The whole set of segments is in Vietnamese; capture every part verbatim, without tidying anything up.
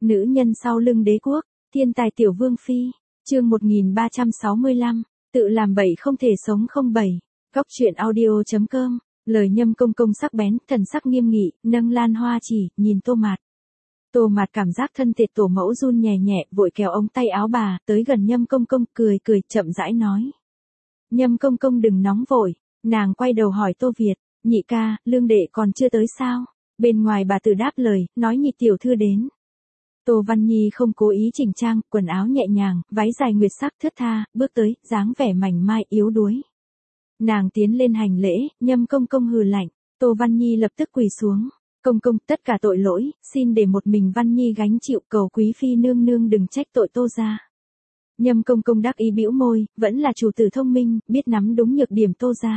Nữ nhân sau lưng đế quốc, thiên tài tiểu vương phi, chương một nghìn ba trăm sáu mươi lăm, tự làm bậy không thể sống không bảy, góc truyện audio.com, lời Nhâm Công Công sắc bén, thần sắc nghiêm nghị, nâng lan hoa chỉ, nhìn Tô Mạt. Tô Mạt cảm giác thân thể tổ mẫu run nhẹ nhẹ, vội kéo ống tay áo bà, tới gần Nhâm Công Công, cười cười, chậm rãi nói. Nhâm Công Công đừng nóng vội, nàng quay đầu hỏi Tô Việt, nhị ca, lương đệ còn chưa tới sao? Bên ngoài bà tự đáp lời, nói nhị tiểu thư đến. Tô Văn Nhi không cố ý chỉnh trang, quần áo nhẹ nhàng, váy dài nguyệt sắc thướt tha, bước tới, dáng vẻ mảnh mai yếu đuối. Nàng tiến lên hành lễ, Nhâm Công Công hừ lạnh, Tô Văn Nhi lập tức quỳ xuống. Công công, tất cả tội lỗi, xin để một mình Văn Nhi gánh chịu, cầu quý phi nương nương đừng trách tội Tô gia. Nhâm Công Công đắc ý bĩu môi, vẫn là chủ tử thông minh, biết nắm đúng nhược điểm Tô gia.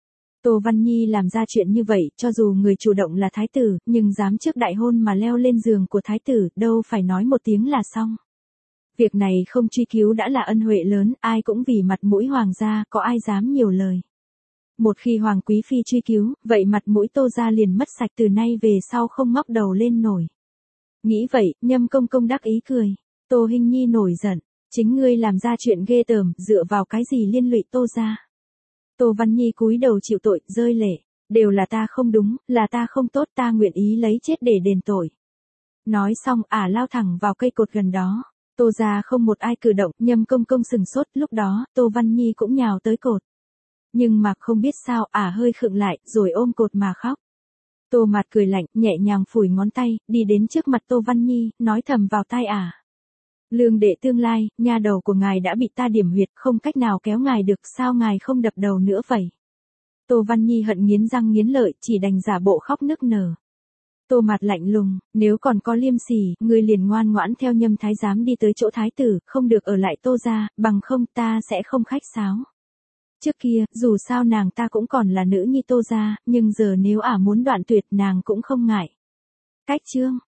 Tô Văn Nhi làm ra chuyện như vậy, cho dù người chủ động là thái tử, nhưng dám trước đại hôn mà leo lên giường của thái tử, đâu phải nói một tiếng là xong. Việc này không truy cứu đã là ân huệ lớn, ai cũng vì mặt mũi hoàng gia, có ai dám nhiều lời. Một khi hoàng quý phi truy cứu, vậy mặt mũi Tô gia liền mất sạch, từ nay về sau không ngóc đầu lên nổi. Nghĩ vậy, Nhâm Công Công đắc ý cười. Tô Hinh Nhi nổi giận, chính ngươi làm ra chuyện ghê tởm, dựa vào cái gì liên lụy Tô gia? Tô Văn Nhi cúi đầu chịu tội, rơi lệ, đều là ta không đúng, là ta không tốt, ta nguyện ý lấy chết để đền tội. Nói xong, ả lao thẳng vào cây cột gần đó. Tô gia không một ai cử động, Nhâm Công Công sừng sốt, lúc đó, Tô Văn Nhi cũng nhào tới cột. Nhưng mà không biết sao, ả hơi khựng lại, rồi ôm cột mà khóc. Tô Mạt cười lạnh, nhẹ nhàng phủi ngón tay, đi đến trước mặt Tô Văn Nhi, nói thầm vào tai ả. Lương đệ tương lai, nha đầu của ngài đã bị ta điểm huyệt, không cách nào kéo ngài được, sao ngài không đập đầu nữa vậy? Tô Văn Nhi hận nghiến răng nghiến lợi, chỉ đành giả bộ khóc nức nở. Tô Mạt lạnh lùng, nếu còn có liêm sỉ, ngươi liền ngoan ngoãn theo Nhâm thái giám đi tới chỗ thái tử, không được ở lại Tô gia, bằng không ta sẽ không khách sáo. Trước kia, dù sao nàng ta cũng còn là nữ nhi Tô gia, nhưng giờ nếu ả muốn đoạn tuyệt nàng cũng không ngại. Cách chương,